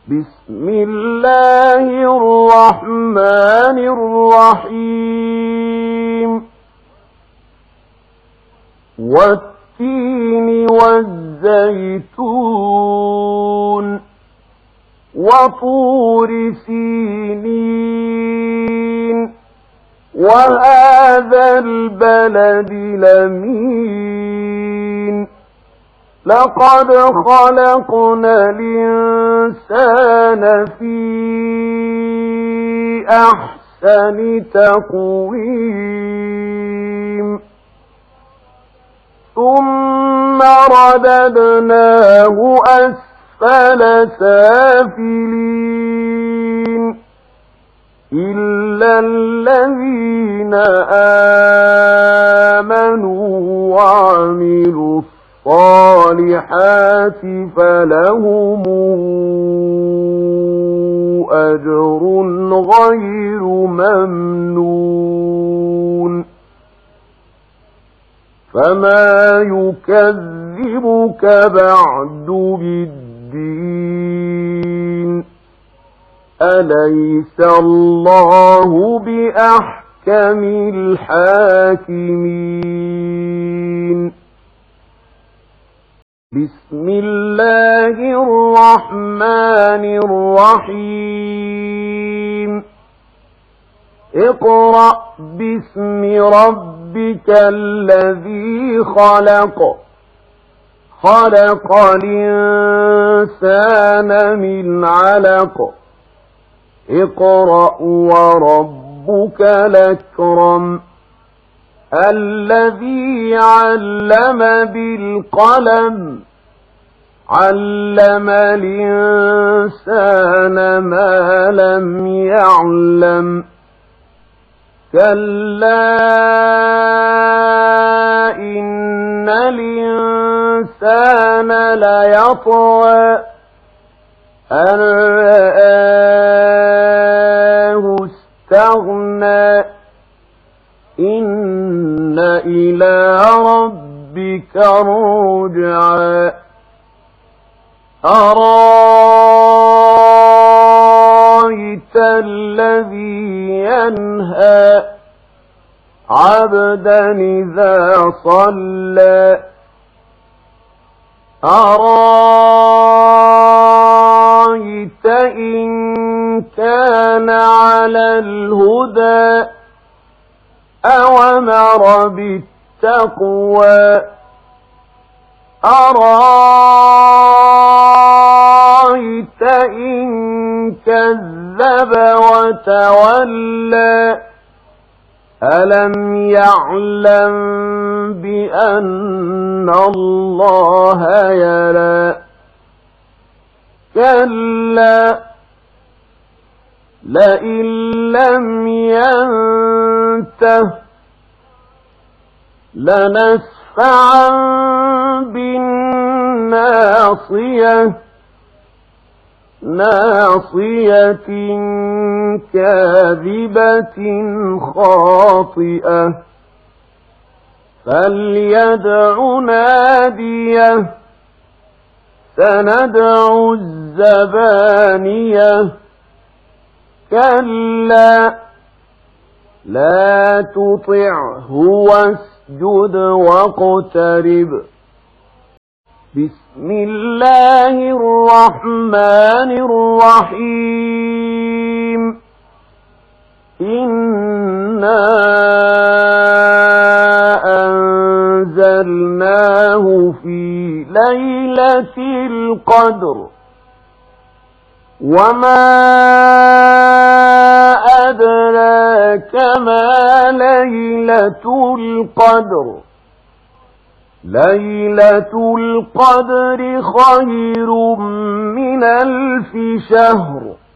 بسم الله الرحمن الرحيم والتين والزيتون وطور سينين وهذا البلد الأمين لقد خلقنا الإنسان في أحسن تقويم ثم رددناه أسفل سافلين إلا الذين آمنوا وعملوا الصالحات فلهم أجر غير ممنون فما يكذبك بعد بالدين أليس الله بأحكم الحاكمين بسم الله الرحمن الرحيم اقرأ باسم ربك الذي خلق خلق الإنسان من علق اقرأ وربك الأكرم الذي علم بالقلم علم الإنسان ما لم يعلم كلا إن الإنسان ليطغى أن رآه استغنى إن إلى ربك الرجعى أرأيت الذي ينهى عبدا إذا صلى أرأيت إن كان على الهدى أوامر بالتقوى أرأيت إن كذب وتولى ألم يعلم بأن الله يرى كلا لئن لم ينته لنسفعا بالناصية ناصية كاذبة خاطئة فليدع ناديه سندع الزبانية كلا لا تطعه واسجد واقترب بسم الله الرحمن الرحيم إنا أنزلناه في ليلة القدر وما أدراك ما ليلة القدر ليلة القدر خير من 1000 شهر